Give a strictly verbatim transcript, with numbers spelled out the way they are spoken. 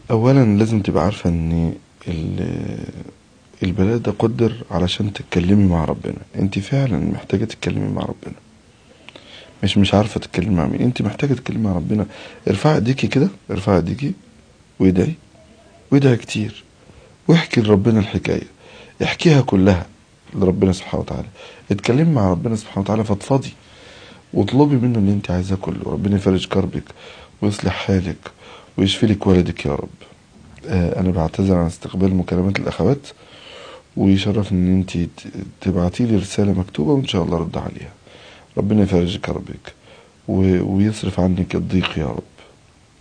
اولا لازم تبقى عارفة ان ال- البلاء ده قدر علشان تتكلمي مع ربنا. انت فعلا محتاجة تتكلمي مع ربنا، مش مش عارفة تتكلمي مع مين، انت محتاجة تتكلمي مع ربنا. ارفعي ايديكي كده، ارفعي ايديكي وادعي، وادعي كتير، واحكي لربنا الحكاية، احكيها كلها لربنا سبحانه وتعالى. اتكلمي مع ربنا سبحانه وتعالى، فضفضي واطلبي منه اللي انت عايزاه كله. ربنا يفرج كربك ويصلح حالك ويشفي لك والدك يا رب. آه انا بعتذر عن استقبال مكالمات الاخوات، ويشرف ان انت تبعتي لي رسالة مكتوبة وان شاء الله رد عليها. ربنا يفرج كربك و- ويصرف عنك الضيق يا رب.